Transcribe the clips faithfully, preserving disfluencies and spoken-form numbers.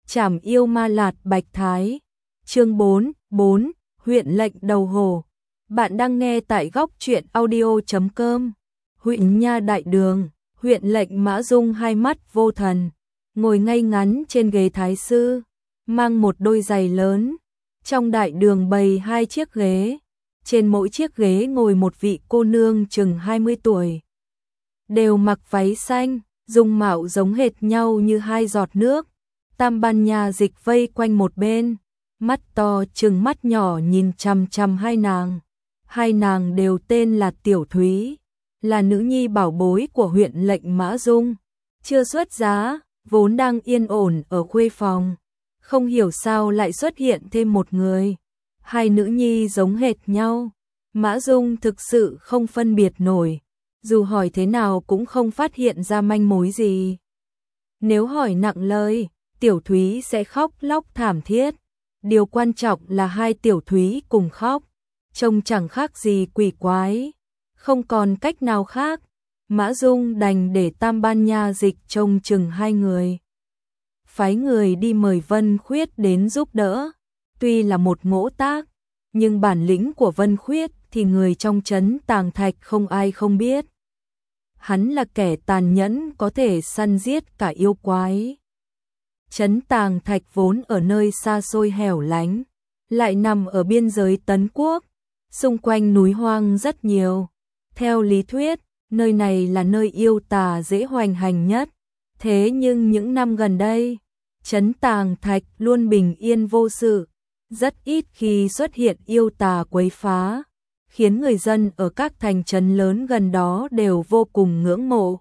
Trảm yêu ma lạt bạch thái. Chương bốn, bốn, huyện lệnh đầu hồ. Bạn đang nghe tại góc truyện audio chấm com. Huyện Nha Đại Đường, huyện lệnh Mã Dung hai mắt vô thần, ngồi ngay ngắn trên ghế thái sư, mang một đôi giày lớn. Trong đại đường bày hai chiếc ghế, trên mỗi chiếc ghế ngồi một vị cô nương chừng hai mươi tuổi. Đều mặc váy xanh, dung mạo giống hệt nhau như hai giọt nước. Tam Ban Nha Dịch vây quanh một bên, mắt to trừng mắt nhỏ nhìn chằm chằm hai nàng. Hai nàng đều tên là Tiểu Thúy, là nữ nhi bảo bối của huyện lệnh Mã Dung, chưa xuất giá, vốn đang yên ổn ở khuê phòng. Không hiểu sao lại xuất hiện thêm một người. Hai nữ nhi giống hệt nhau, Mã Dung thực sự không phân biệt nổi, dù hỏi thế nào cũng không phát hiện ra manh mối gì. Nếu hỏi nặng lời, Tiểu Thúy sẽ khóc lóc thảm thiết. Điều quan trọng là hai Tiểu Thúy cùng khóc, trông chẳng khác gì quỷ quái. Không còn cách nào khác, Mã Dung đành để Tam Ban Nha Dịch trông chừng hai người. Phái người đi mời Vân Khuyết đến giúp đỡ. Tuy là một ngỗ tác, nhưng bản lĩnh của Vân Khuyết thì người trong trấn Tàng Thạch không ai không biết. Hắn là kẻ tàn nhẫn có thể săn giết cả yêu quái. Trấn Tàng Thạch vốn ở nơi xa xôi hẻo lánh, lại nằm ở biên giới Tấn Quốc, xung quanh núi hoang rất nhiều. Theo lý thuyết, nơi này là nơi yêu tà dễ hoành hành nhất. Thế nhưng những năm gần đây, Trấn Tàng Thạch luôn bình yên vô sự, rất ít khi xuất hiện yêu tà quấy phá, khiến người dân ở các thành trấn lớn gần đó đều vô cùng ngưỡng mộ.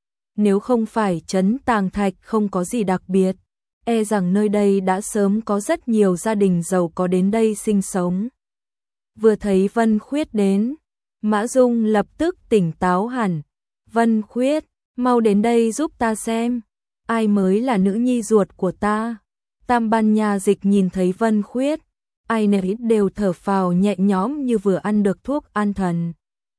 Nếu không phải Trấn Tàng Thạch không có gì đặc biệt, e rằng nơi đây đã sớm có rất nhiều gia đình giàu có đến đây sinh sống. Vừa thấy Vân Khuyết đến, Mã Dung lập tức tỉnh táo hẳn. Vân Khuyết, mau đến đây giúp ta xem, ai mới là nữ nhi ruột của ta. Tam Ban Nha Dịch nhìn thấy Vân Khuyết, ai nấy đều thở phào nhẹ nhõm như vừa ăn được thuốc an thần.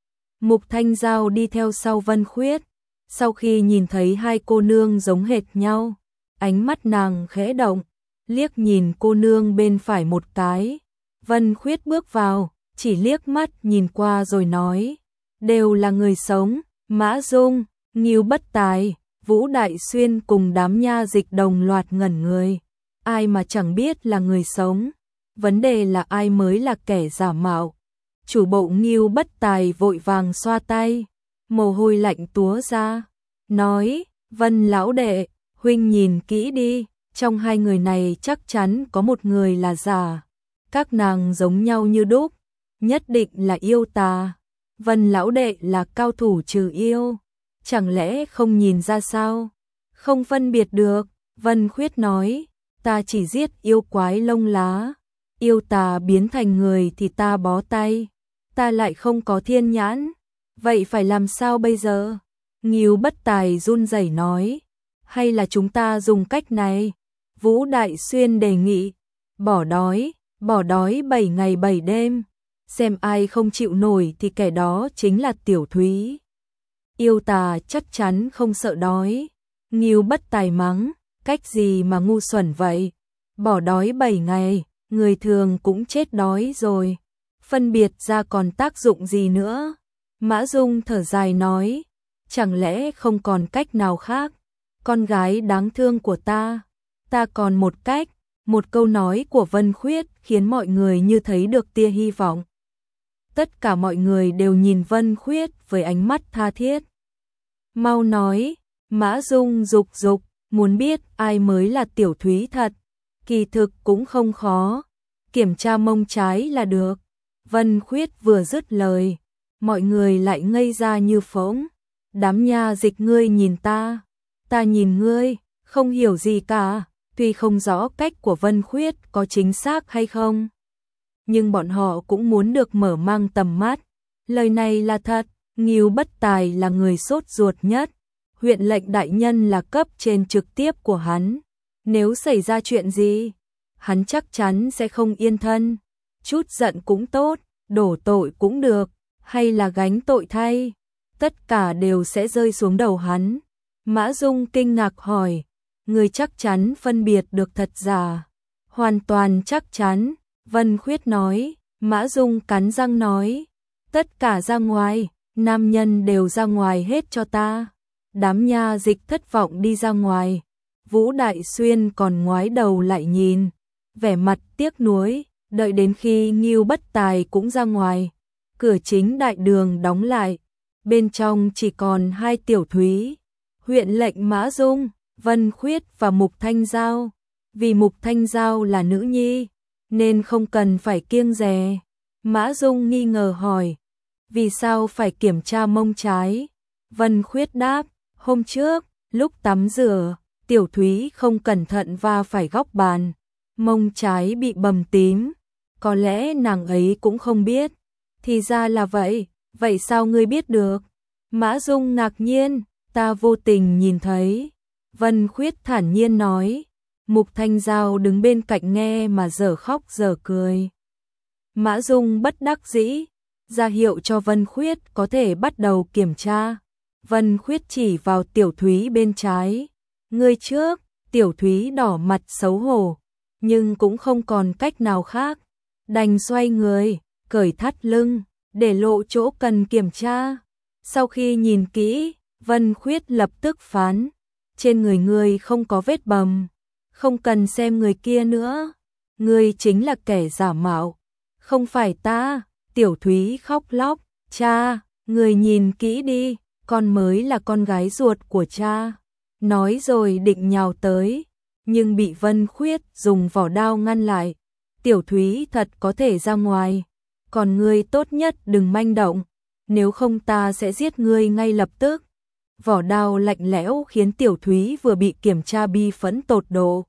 Mục Thanh Giao đi theo sau Vân Khuyết, sau khi nhìn thấy hai cô nương giống hệt nhau, ánh mắt nàng khẽ động, liếc nhìn cô nương bên phải một cái. Vân Khuyết bước vào, chỉ liếc mắt nhìn qua rồi nói, đều là người sống. Mã Dung, Ngưu Bất Tài, Vũ Đại Xuyên cùng đám nha dịch đồng loạt ngẩn người. Ai mà chẳng biết là người sống, vấn đề là ai mới là kẻ giả mạo. Chủ bộ Ngưu Bất Tài vội vàng xoa tay, mồ hôi lạnh túa ra, nói, Vân lão đệ, huynh nhìn kỹ đi, trong hai người này chắc chắn có một người là giả. Các nàng giống nhau như đúc, nhất định là yêu tà. Vân lão đệ là cao thủ trừ yêu, chẳng lẽ không nhìn ra sao? Không phân biệt được. Vân Khuyết nói, ta chỉ giết yêu quái lông lá, yêu tà biến thành người thì ta bó tay, ta lại không có thiên nhãn, vậy phải làm sao bây giờ? Ngưu Bất Tài run rẩy nói, hay là chúng ta dùng cách này? Vũ Đại Xuyên đề nghị, bỏ đói, bỏ đói bảy ngày bảy đêm. Xem ai không chịu nổi thì kẻ đó chính là Tiểu Thúy. Yêu tà chắc chắn không sợ đói. Ngưu Bất Tài mắng, cách gì mà ngu xuẩn vậy? Bỏ đói bảy ngày, người thường cũng chết đói rồi. Phân biệt ra còn tác dụng gì nữa? Mã Dung thở dài nói, chẳng lẽ không còn cách nào khác? Con gái đáng thương của ta, ta còn một cách. Một câu nói của Vân Khuyết khiến mọi người như thấy được tia hy vọng. Tất cả mọi người đều nhìn Vân Khuyết với ánh mắt tha thiết. Mau nói, Mã Dung dục dục, muốn biết ai mới là Tiểu Thúy thật. Kỳ thực cũng không khó, kiểm tra mông trái là được. Vân Khuyết vừa dứt lời, mọi người lại ngây ra như phỗng. Đám nha dịch ngươi nhìn ta, ta nhìn ngươi, không hiểu gì cả. Tuy không rõ cách của Vân Khuyết có chính xác hay không, nhưng bọn họ cũng muốn được mở mang tầm mắt. Lời này là thật, Ngưu Bất Tài là người sốt ruột nhất. Huyện lệnh đại nhân là cấp trên trực tiếp của hắn. Nếu xảy ra chuyện gì, hắn chắc chắn sẽ không yên thân. Chút giận cũng tốt, đổ tội cũng được, hay là gánh tội thay, tất cả đều sẽ rơi xuống đầu hắn. Mã Dung kinh ngạc hỏi, người chắc chắn phân biệt được thật giả. Hoàn toàn chắc chắn, Vân Khuyết nói. Mã Dung cắn răng nói, tất cả ra ngoài, nam nhân đều ra ngoài hết cho ta. Đám nha dịch thất vọng đi ra ngoài. Vũ Đại Xuyên còn ngoái đầu lại nhìn, vẻ mặt tiếc nuối, đợi đến khi Ngưu Bất Tài cũng ra ngoài. Cửa chính đại đường đóng lại, bên trong chỉ còn hai tiểu thúy, huyện lệnh Mã Dung, Vân Khuyết và Mục Thanh Giao. Vì Mục Thanh Giao là nữ nhi, nên không cần phải kiêng dè. Mã Dung nghi ngờ hỏi, vì sao phải kiểm tra mông trái? Vân Khuyết đáp, hôm trước, lúc tắm rửa, tiểu thúy không cẩn thận va phải góc bàn, mông trái bị bầm tím, có lẽ nàng ấy cũng không biết. Thì ra là vậy, vậy sao ngươi biết được? Mã Dung ngạc nhiên, ta vô tình nhìn thấy. Vân Khuyết thản nhiên nói. Mục Thanh Giao đứng bên cạnh nghe mà dở khóc dở cười. Mã Dung bất đắc dĩ, ra hiệu cho Vân Khuyết có thể bắt đầu kiểm tra. Vân Khuyết chỉ vào tiểu thúy bên trái. Ngươi trước, tiểu thúy đỏ mặt xấu hổ, nhưng cũng không còn cách nào khác. Đành xoay người, cởi thắt lưng, để lộ chỗ cần kiểm tra. Sau khi nhìn kỹ, Vân Khuyết lập tức phán, trên người ngươi không có vết bầm. Không cần xem người kia nữa, ngươi chính là kẻ giả mạo, không phải ta. Tiểu thúy khóc lóc, cha, người nhìn kỹ đi, con mới là con gái ruột của cha. Nói rồi định nhào tới, nhưng bị Vân Khuyết dùng vỏ đao ngăn lại. Tiểu thúy thật có thể ra ngoài, còn ngươi tốt nhất đừng manh động, nếu không ta sẽ giết ngươi ngay lập tức. Vỏ đao lạnh lẽo khiến tiểu thúy vừa bị kiểm tra bi phẫn tột độ,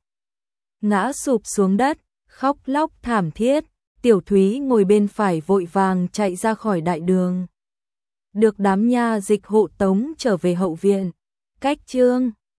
ngã sụp xuống đất, khóc lóc thảm thiết. Tiểu thúy ngồi bên phải vội vàng chạy ra khỏi đại đường, được đám nha dịch hộ tống trở về hậu viện. Cách chương